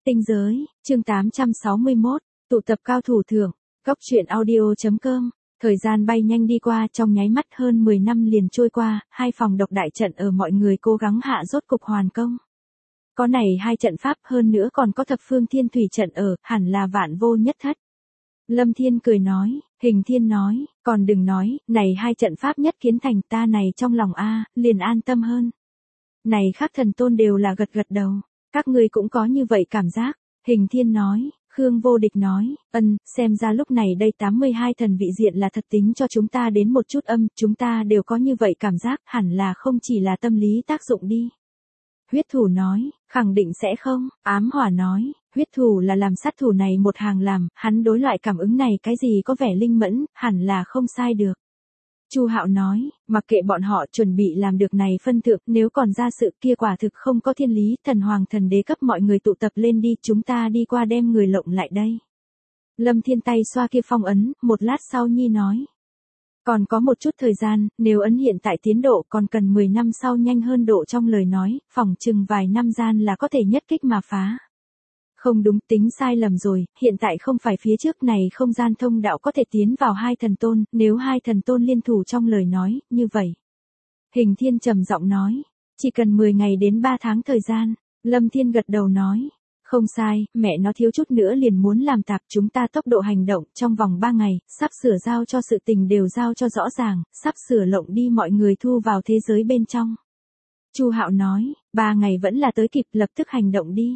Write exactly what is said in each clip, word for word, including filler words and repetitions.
Tinh giới, chương tám trăm sáu mươi mốt, tụ tập cao thủ thưởng, góc truyện audio.com. Thời gian bay nhanh đi qua, trong nháy mắt hơn mười năm liền trôi qua, hai phòng độc đại trận ở mọi người cố gắng hạ rốt cục hoàn công. Có này hai trận pháp, hơn nữa còn có thập phương thiên thủy trận ở, hẳn là vạn vô nhất thất. Lâm Thiên cười nói, Hình Thiên nói, còn đừng nói, này hai trận pháp nhất kiến thành, ta này trong lòng a, liền an tâm hơn. Này khác thần tôn đều là gật gật đầu, các ngươi cũng có như vậy cảm giác. Hình Thiên nói, Khương Vô Địch nói, ân, xem ra lúc này đây tám mươi hai thần vị diện là thật tính cho chúng ta đến một chút âm, chúng ta đều có như vậy cảm giác, hẳn là không chỉ là tâm lý tác dụng đi. Huyết Thủ nói, khẳng định sẽ không. Ám Hỏa nói, Huyết Thủ là làm sát thủ này một hàng làm, hắn đối loại cảm ứng này cái gì có vẻ linh mẫn, hẳn là không sai được. Chu Hạo nói, mặc kệ bọn họ chuẩn bị làm được này phân thượng, nếu còn ra sự kia quả thực không có thiên lý, thần hoàng thần đế cấp mọi người tụ tập lên đi, chúng ta đi qua đem người lộng lại đây. Lâm Thiên tay xoa kia phong ấn, một lát sau nhi nói. Còn có một chút thời gian, nếu ấn hiện tại tiến độ còn cần mười năm sau nhanh hơn độ trong lời nói, phỏng chừng vài năm gian là có thể nhất kích mà phá. Không đúng, tính sai lầm rồi, hiện tại không phải phía trước này không gian thông đạo có thể tiến vào hai thần tôn, nếu hai thần tôn liên thủ trong lời nói, như vậy. Hình Thiên trầm giọng nói, chỉ cần mười ngày đến ba tháng thời gian. Lâm Thiên gật đầu nói, không sai, mẹ nó thiếu chút nữa liền muốn làm tạp, chúng ta tốc độ hành động, trong vòng ba ngày, sắp sửa giao cho sự tình đều giao cho rõ ràng, sắp sửa lộng đi mọi người thu vào thế giới bên trong. Chu Hạo nói, ba ngày vẫn là tới kịp, lập tức hành động đi.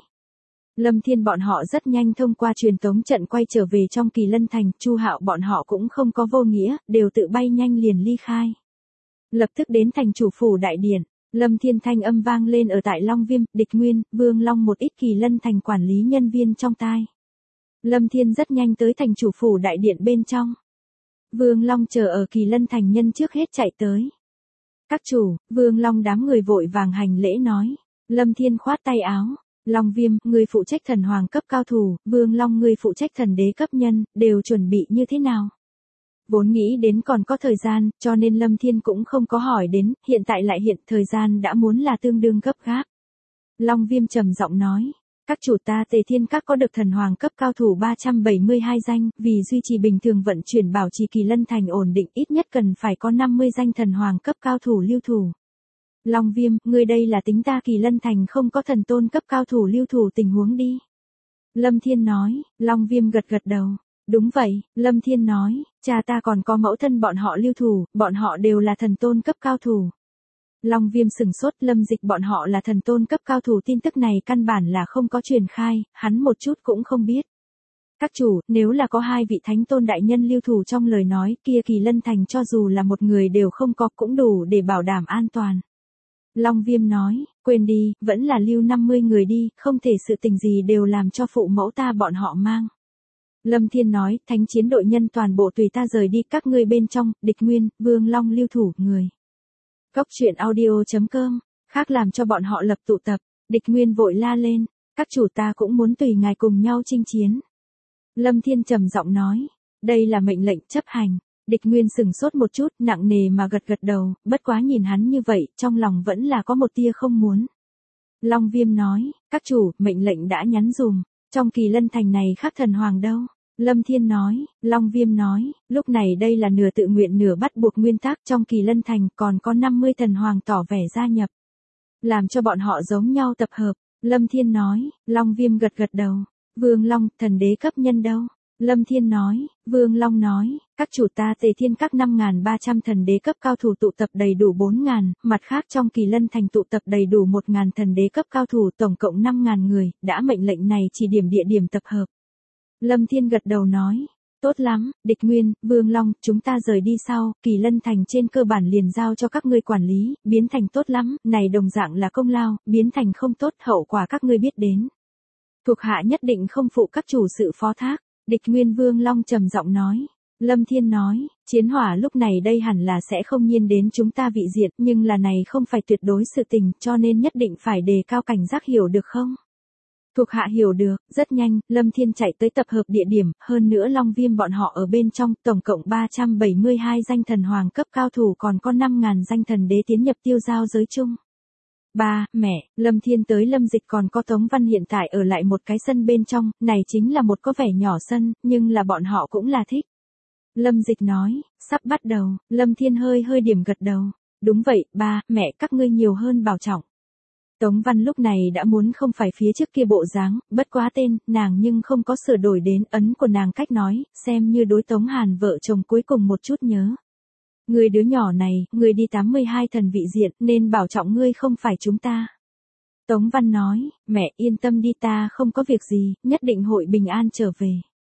Lâm Thiên bọn họ rất nhanh thông qua truyền tống trận quay trở về trong Kỳ Lân Thành, Chu Hạo bọn họ cũng không có vô nghĩa, đều tự bay nhanh liền ly khai. Lập tức đến thành chủ phủ đại điện, Lâm Thiên thanh âm vang lên ở tại Long Viêm, Địch Nguyên, Vương Long một ít Kỳ Lân Thành quản lý nhân viên trong tai. Lâm Thiên rất nhanh tới thành chủ phủ đại điện bên trong. Vương Long chờ ở Kỳ Lân Thành nhân trước hết chạy tới. Các chủ, Vương Long đám người vội vàng hành lễ nói. Lâm Thiên khoát tay áo. Long Viêm, người phụ trách thần hoàng cấp cao thủ, Vương Long người phụ trách thần đế cấp nhân, đều chuẩn bị như thế nào? Vốn nghĩ đến còn có thời gian, cho nên Lâm Thiên cũng không có hỏi đến, hiện tại lại hiện thời gian đã muốn là tương đương gấp gáp. Long Viêm trầm giọng nói, các chủ ta Tề Thiên Các có được thần hoàng cấp cao thủ ba trăm bảy mươi hai danh, vì duy trì bình thường vận chuyển bảo trì Kỳ Lân Thành ổn định ít nhất cần phải có năm mươi danh thần hoàng cấp cao thủ lưu thủ. Long Viêm, ngươi đây là tính ta Kỳ Lân Thành không có thần tôn cấp cao thủ lưu thủ tình huống đi. Lâm Thiên nói, Long Viêm gật gật đầu. Đúng vậy, Lâm Thiên nói, cha ta còn có mẫu thân bọn họ lưu thủ, bọn họ đều là thần tôn cấp cao thủ. Long Viêm sừng sốt, Lâm Dịch bọn họ là thần tôn cấp cao thủ, tin tức này căn bản là không có truyền khai, hắn một chút cũng không biết. Các chủ, nếu là có hai vị thánh tôn đại nhân lưu thủ trong lời nói, kia Kỳ Lân Thành cho dù là một người đều không có cũng đủ để bảo đảm an toàn. Long Viêm nói, quên đi, vẫn là lưu năm mươi người đi, không thể sự tình gì đều làm cho phụ mẫu ta bọn họ mang. Lâm Thiên nói, thánh chiến đội nhân toàn bộ tùy ta rời đi, các ngươi bên trong, Địch Nguyên, Vương Long lưu thủ, người. Góc truyện audio.com, khác làm cho bọn họ lập tụ tập, Địch Nguyên vội la lên, các chủ ta cũng muốn tùy ngài cùng nhau chinh chiến. Lâm Thiên trầm giọng nói, đây là mệnh lệnh chấp hành. Địch Nguyên sừng sốt một chút, nặng nề mà gật gật đầu, bất quá nhìn hắn như vậy, trong lòng vẫn là có một tia không muốn. Long Viêm nói, các chủ, mệnh lệnh đã nhắn dùm, trong Kỳ Lân Thành này khác thần hoàng đâu. Lâm Thiên nói, Long Viêm nói, lúc này đây là nửa tự nguyện nửa bắt buộc nguyên tắc, trong Kỳ Lân Thành còn có năm mươi thần hoàng tỏ vẻ gia nhập. Làm cho bọn họ giống nhau tập hợp. Lâm Thiên nói, Long Viêm gật gật đầu. Vương Long, thần đế cấp nhân đâu? Lâm Thiên nói, Vương Long nói, các chủ ta Tề Thiên Các năm nghìn ba trăm thần đế cấp cao thủ tụ tập đầy đủ bốn nghìn, mặt khác trong Kỳ Lân Thành tụ tập đầy đủ một nghìn thần đế cấp cao thủ, tổng cộng năm nghìn người, đã mệnh lệnh này chỉ điểm địa điểm tập hợp. Lâm Thiên gật đầu nói, tốt lắm, Địch Nguyên, Vương Long, chúng ta rời đi sau, Kỳ Lân Thành trên cơ bản liền giao cho các ngươi quản lý, biến thành tốt lắm, này đồng dạng là công lao, biến thành không tốt, hậu quả các ngươi biết đến. Thuộc hạ nhất định không phụ các chủ sự phó thác. Địch Nguyên Vương Long trầm giọng nói. Lâm Thiên nói, chiến hỏa lúc này đây hẳn là sẽ không nhiên đến chúng ta vị diện, nhưng là này không phải tuyệt đối sự tình, cho nên nhất định phải đề cao cảnh giác, hiểu được không? Thuộc hạ hiểu được, rất nhanh, Lâm Thiên chạy tới tập hợp địa điểm, hơn nữa Long Viêm bọn họ ở bên trong, tổng cộng ba trăm bảy mươi hai danh thần hoàng cấp cao thủ, còn có năm nghìn danh thần đế tiến nhập tiêu giao giới chung. Ba, mẹ, Lâm Thiên tới Lâm Dịch còn có Tống Văn hiện tại ở lại một cái sân bên trong, này chính là một có vẻ nhỏ sân, nhưng là bọn họ cũng là thích. Lâm Dịch nói, sắp bắt đầu, Lâm Thiên hơi hơi điểm gật đầu. Đúng vậy, ba, mẹ các ngươi nhiều hơn bảo trọng. Tống Văn lúc này đã muốn không phải phía trước kia bộ dáng, bất quá tên, nàng nhưng không có sửa đổi đến ấn của nàng cách nói, xem như đối Tống Hàn vợ chồng cuối cùng một chút nhớ. Người đứa nhỏ này, người đi tám mươi hai thần vị diện, nên bảo trọng ngươi không phải chúng ta. Tống Văn nói, mẹ yên tâm đi ta không có việc gì, nhất định hội bình an trở về.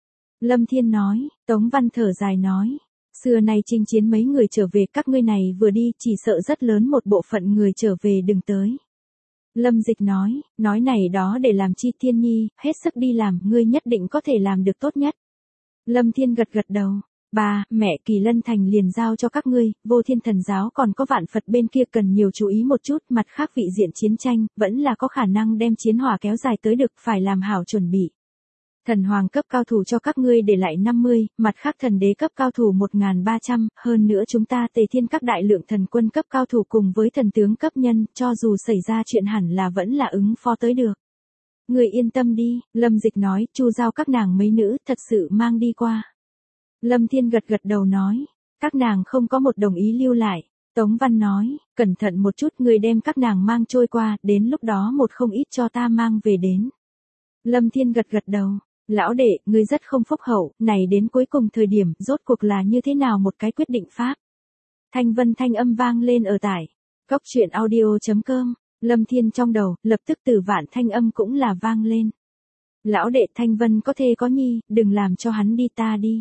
Lâm Thiên nói, Tống Văn thở dài nói. Xưa nay chinh chiến mấy người trở về các ngươi này vừa đi chỉ sợ rất lớn một bộ phận người trở về đừng tới. Lâm Dịch nói, nói này đó để làm chi Thiên Nhi, hết sức đi làm, ngươi nhất định có thể làm được tốt nhất. Lâm Thiên gật gật đầu, ba, mẹ Kỳ Lân Thành liền giao cho các ngươi, Vô Thiên Thần Giáo còn có Vạn Phật bên kia cần nhiều chú ý một chút, mặt khác vị diện chiến tranh, vẫn là có khả năng đem chiến hỏa kéo dài tới được, phải làm hảo chuẩn bị. Thần hoàng cấp cao thủ cho các ngươi để lại năm mươi, mặt khác thần đế cấp cao thủ một nghìn ba trăm, hơn nữa chúng ta Tề Thiên các đại lượng thần quân cấp cao thủ cùng với thần tướng cấp nhân, cho dù xảy ra chuyện hẳn là vẫn là ứng phó tới được. Người yên tâm đi, Lâm Dịch nói, chu giao các nàng mấy nữ, thật sự mang đi qua. Lâm Thiên gật gật đầu nói, các nàng không có một đồng ý lưu lại. Tống Văn nói, cẩn thận một chút người đem các nàng mang trôi qua, đến lúc đó một không ít cho ta mang về đến. Lâm Thiên gật gật đầu. Lão đệ, ngươi rất không phúc hậu, này đến cuối cùng thời điểm, rốt cuộc là như thế nào một cái quyết định pháp. Thanh Vân thanh âm vang lên ở tải. Cốc truyện audio chấm com, Lâm Thiên trong đầu, lập tức Tử Vạn thanh âm cũng là vang lên. Lão đệ Thanh Vân có thê có nhi, đừng làm cho hắn đi ta đi.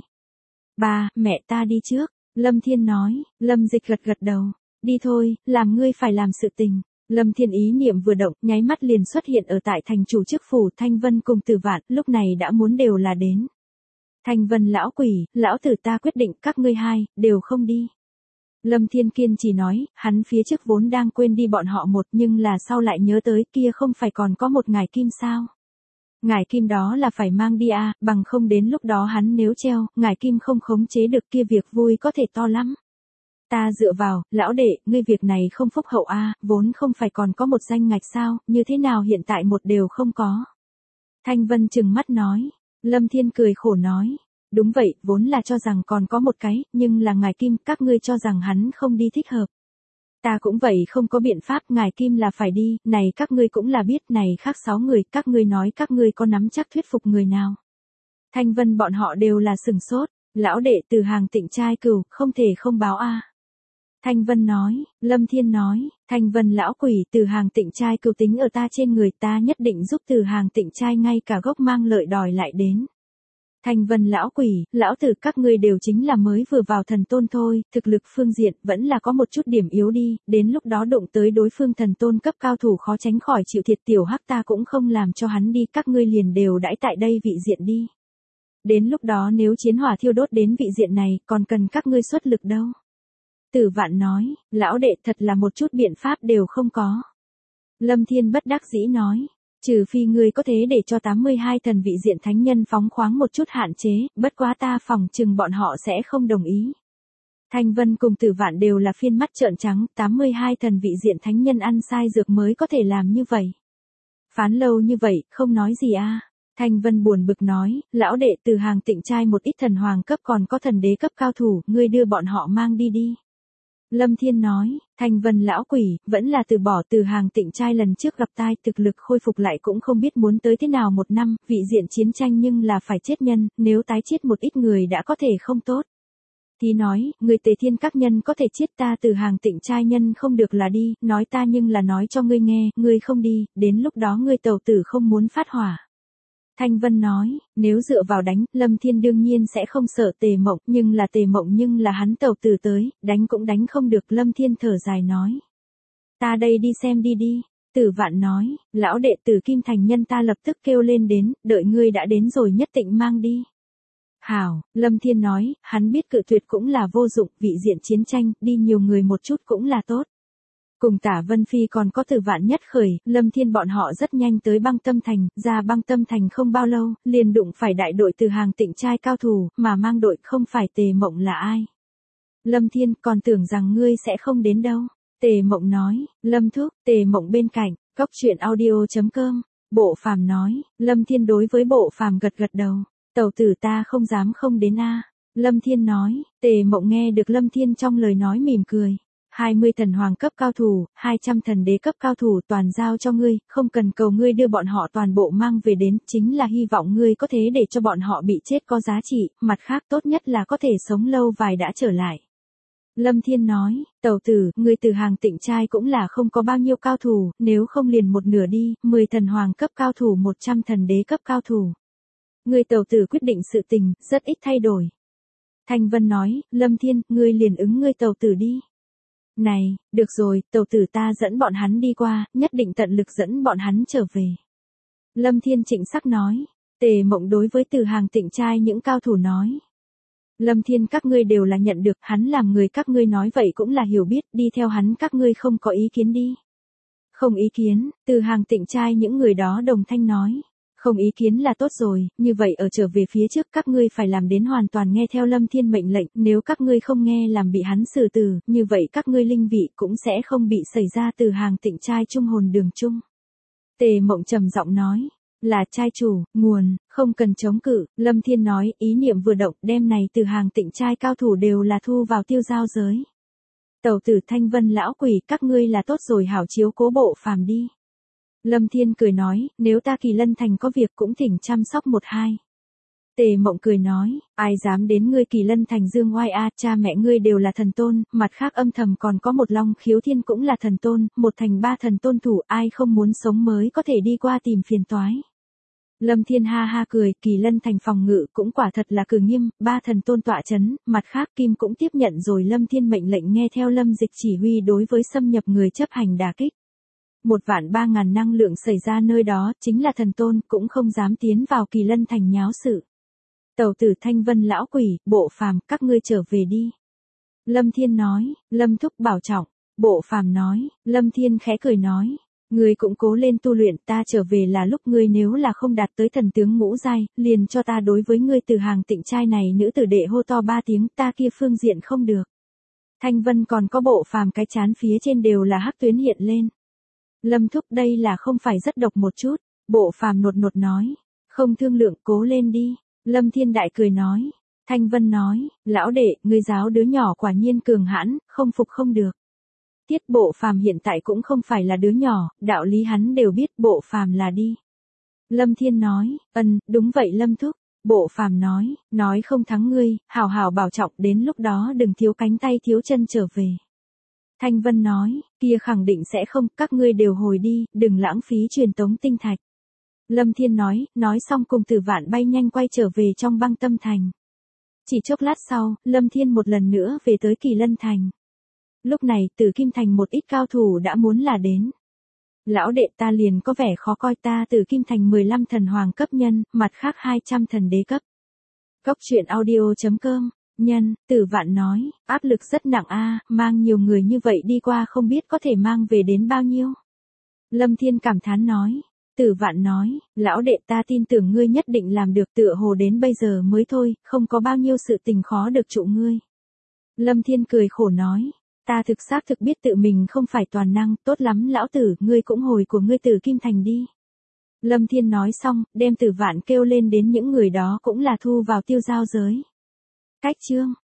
Ba, mẹ ta đi trước, Lâm Thiên nói, Lâm Dịch gật gật đầu. Đi thôi, làm ngươi phải làm sự tình. Lâm Thiên ý niệm vừa động, nháy mắt liền xuất hiện ở tại thành chủ trước phủ Thanh Vân cùng Tử Vạn, lúc này đã muốn đều là đến. Thanh Vân lão quỷ, lão tử ta quyết định các ngươi hai, đều không đi. Lâm Thiên kiên chỉ nói, hắn phía trước vốn đang quên đi bọn họ một nhưng là sau lại nhớ tới kia không phải còn có một ngải kim sao. Ngải kim đó là phải mang đi à, bằng không đến lúc đó hắn nếu treo, ngải kim không khống chế được kia việc vui có thể to lắm. Ta dựa vào, lão đệ, ngươi việc này không phúc hậu a, à, vốn không phải còn có một danh ngạch sao, như thế nào hiện tại một đều không có. Thanh Vân trừng mắt nói, Lâm Thiên cười khổ nói, đúng vậy, vốn là cho rằng còn có một cái, nhưng là ngài Kim, các ngươi cho rằng hắn không đi thích hợp. Ta cũng vậy không có biện pháp, ngài Kim là phải đi, này các ngươi cũng là biết, này khác sáu người, các ngươi nói các ngươi có nắm chắc thuyết phục người nào. Thanh Vân bọn họ đều là sừng sốt, lão đệ từ hàng Tịnh trai cửu, không thể không báo a. À. Thanh Vân nói, Lâm Thiên nói, Thanh Vân lão quỷ từ hàng Tịnh trai cửu tính ở ta trên người, ta nhất định giúp từ hàng Tịnh trai ngay cả gốc mang lợi đòi lại đến. Thanh Vân lão quỷ, lão tử các ngươi đều chính là mới vừa vào thần tôn thôi, thực lực phương diện vẫn là có một chút điểm yếu đi, đến lúc đó đụng tới đối phương thần tôn cấp cao thủ khó tránh khỏi chịu thiệt, tiểu hắc ta cũng không làm cho hắn đi, các ngươi liền đều đãi tại đây vị diện đi. Đến lúc đó nếu chiến hỏa thiêu đốt đến vị diện này, còn cần các ngươi xuất lực đâu. Tử Vạn nói, lão đệ thật là một chút biện pháp đều không có. Lâm Thiên bất đắc dĩ nói, trừ phi ngươi có thế để cho tám mươi hai thần vị diện thánh nhân phóng khoáng một chút hạn chế, bất quá ta phòng chừng bọn họ sẽ không đồng ý. Thanh Vân cùng Tử Vạn đều là phiên mắt trợn trắng, tám mươi hai thần vị diện thánh nhân ăn sai dược mới có thể làm như vậy. Phán lâu như vậy, không nói gì a. À. Thanh Vân buồn bực nói, lão đệ từ hàng Tịnh trai một ít thần hoàng cấp còn có thần đế cấp cao thủ, ngươi đưa bọn họ mang đi đi. Lâm Thiên nói, Thanh Vân lão quỷ, vẫn là từ bỏ từ hàng Tịnh trai lần trước gặp tai, thực lực khôi phục lại cũng không biết muốn tới thế nào một năm, vị diện chiến tranh nhưng là phải chết nhân, nếu tái chết một ít người đã có thể không tốt. Thì nói, người Tề Thiên các nhân có thể chết, ta từ hàng Tịnh trai nhân không được là đi, nói ta nhưng là nói cho ngươi nghe, ngươi không đi, đến lúc đó ngươi tàu tử không muốn phát hỏa. Thanh Vân nói, nếu dựa vào đánh, Lâm Thiên đương nhiên sẽ không sợ Tề Mộng, nhưng là Tề Mộng nhưng là hắn tàu tử tới, đánh cũng đánh không được. Lâm Thiên thở dài nói, ta đây đi xem đi đi. Tử Vạn nói, lão đệ tử Kim Thành nhân ta lập tức kêu lên đến, đợi ngươi đã đến rồi nhất định mang đi. Hảo, Lâm Thiên nói, hắn biết cự tuyệt cũng là vô dụng, vị diện chiến tranh, đi nhiều người một chút cũng là tốt. Cùng Tả Vân Phi còn có Tử Vạn nhất khởi, Lâm Thiên bọn họ rất nhanh tới Băng Tâm Thành, ra Băng Tâm Thành không bao lâu, liền đụng phải đại đội từ hàng Tịnh trai cao thủ, mà mang đội không phải Tề Mộng là ai. Lâm Thiên còn tưởng rằng ngươi sẽ không đến đâu. Tề Mộng nói, Lâm thúc, Tề Mộng bên cạnh, cốc truyện audio chấm com. Bộ Phàm nói, Lâm Thiên đối với Bộ Phàm gật gật đầu, tẩu tử ta không dám không đến a. Lâm Thiên nói, Tề Mộng nghe được Lâm Thiên trong lời nói mỉm cười. hai mươi thần hoàng cấp cao thủ, hai trăm thần đế cấp cao thủ toàn giao cho ngươi, không cần cầu ngươi đưa bọn họ toàn bộ mang về đến, chính là hy vọng ngươi có thể để cho bọn họ bị chết có giá trị, mặt khác tốt nhất là có thể sống lâu vài đã trở lại. Lâm Thiên nói, tẩu tử, ngươi từ hàng Tịnh trai cũng là không có bao nhiêu cao thủ, nếu không liền một nửa đi, mười thần hoàng cấp cao thủ một trăm thần đế cấp cao thủ. Ngươi tẩu tử quyết định sự tình, rất ít thay đổi. Thanh Vân nói, Lâm Thiên, ngươi liền ứng ngươi tẩu tử đi. Này, được rồi, tẩu tử ta dẫn bọn hắn đi qua, nhất định tận lực dẫn bọn hắn trở về. Lâm Thiên trịnh sắc nói, Tề Mộng đối với từ hàng Tịnh trai những cao thủ nói. Lâm Thiên các ngươi đều là nhận được, hắn làm người các ngươi nói vậy cũng là hiểu biết, đi theo hắn các ngươi không có ý kiến đi. Không ý kiến, từ hàng Tịnh trai những người đó đồng thanh nói. Không ý kiến là tốt rồi, như vậy ở trở về phía trước các ngươi phải làm đến hoàn toàn nghe theo Lâm Thiên mệnh lệnh, nếu các ngươi không nghe làm bị hắn xử tử, như vậy các ngươi linh vị cũng sẽ không bị xảy ra từ hàng Tịnh trai trung hồn đường chung. Tề Mộng trầm giọng nói, là trai chủ, nguồn, không cần chống cự, Lâm Thiên nói, ý niệm vừa động, đêm này từ hàng Tịnh trai cao thủ đều là thu vào tiêu giao giới. Tẩu tử Thanh Vân lão quỷ, các ngươi là tốt rồi hảo chiếu cố Bộ Phàm đi. Lâm Thiên cười nói, nếu ta Kỳ Lân Thành có việc cũng thỉnh chăm sóc một hai. Tề Mộng cười nói, ai dám đến ngươi Kỳ Lân Thành dương oai a, cha mẹ ngươi đều là thần tôn, mặt khác âm thầm còn có một Long Khiếu Thiên cũng là thần tôn, một thành ba thần tôn thủ, ai không muốn sống mới có thể đi qua tìm phiền toái. Lâm Thiên ha ha cười, Kỳ Lân Thành phòng ngự cũng quả thật là cử nghiêm, ba thần tôn tọa chấn, mặt khác Kim cũng tiếp nhận rồi Lâm Thiên mệnh lệnh nghe theo Lâm Dịch chỉ huy đối với xâm nhập người chấp hành đả kích. Một vạn ba ngàn năng lượng xảy ra nơi đó, chính là thần tôn, cũng không dám tiến vào Kỳ Lân Thành nháo sự. Tẩu tử Thanh Vân lão quỷ, Bộ Phàm, các ngươi trở về đi. Lâm Thiên nói, Lâm thúc bảo trọng. Bộ Phàm nói, Lâm Thiên khẽ cười nói, ngươi cũng cố lên tu luyện, ta trở về là lúc ngươi nếu là không đạt tới thần tướng ngũ giai, liền cho ta đối với ngươi từ hàng Tịnh trai này nữ tử đệ hô to ba tiếng, ta kia phương diện không được. Thanh Vân còn có Bộ Phàm cái chán phía trên đều là hắc tuyến hiện lên. Lâm thúc đây là không phải rất độc một chút, Bộ Phàm nột nột nói, không thương lượng, cố lên đi. Lâm Thiên đại cười nói, Thanh Vân nói, lão đệ, ngươi giáo đứa nhỏ quả nhiên cường hãn, không phục không được. Tiết Bộ Phàm hiện tại cũng không phải là đứa nhỏ, đạo lý hắn đều biết, Bộ Phàm là đi. Lâm Thiên nói, ân, đúng vậy Lâm thúc. Bộ Phàm nói, nói không thắng ngươi, hào hào bảo trọng, đến lúc đó đừng thiếu cánh tay thiếu chân trở về. Thanh Vân nói, kia khẳng định sẽ không, các ngươi đều hồi đi, đừng lãng phí truyền tống tinh thạch. Lâm Thiên nói, nói xong cùng Tử Vạn bay nhanh quay trở về trong Băng Tâm Thành. Chỉ chốc lát sau, Lâm Thiên một lần nữa về tới Kỳ Lân Thành. Lúc này, Tử Kim Thành một ít cao thủ đã muốn là đến. Lão đệ ta liền có vẻ khó coi, ta Tử Kim Thành mười lăm thần hoàng cấp nhân, mặt khác hai trăm thần đế cấp. Cốc truyện audio chấm com. Nhân, Tử Vạn nói, áp lực rất nặng a, mang nhiều người như vậy đi qua không biết có thể mang về đến bao nhiêu. Lâm Thiên cảm thán nói, Tử Vạn nói, lão đệ ta tin tưởng ngươi nhất định làm được, tựa hồ đến bây giờ mới thôi, không có bao nhiêu sự tình khó được trụ ngươi. Lâm Thiên cười khổ nói, ta thực xác thực biết tự mình không phải toàn năng, tốt lắm lão tử, ngươi cũng hồi của ngươi Tử Kim Thành đi. Lâm Thiên nói xong, đem Tử Vạn kêu lên đến những người đó cũng là thu vào tiêu giao giới. Cách chương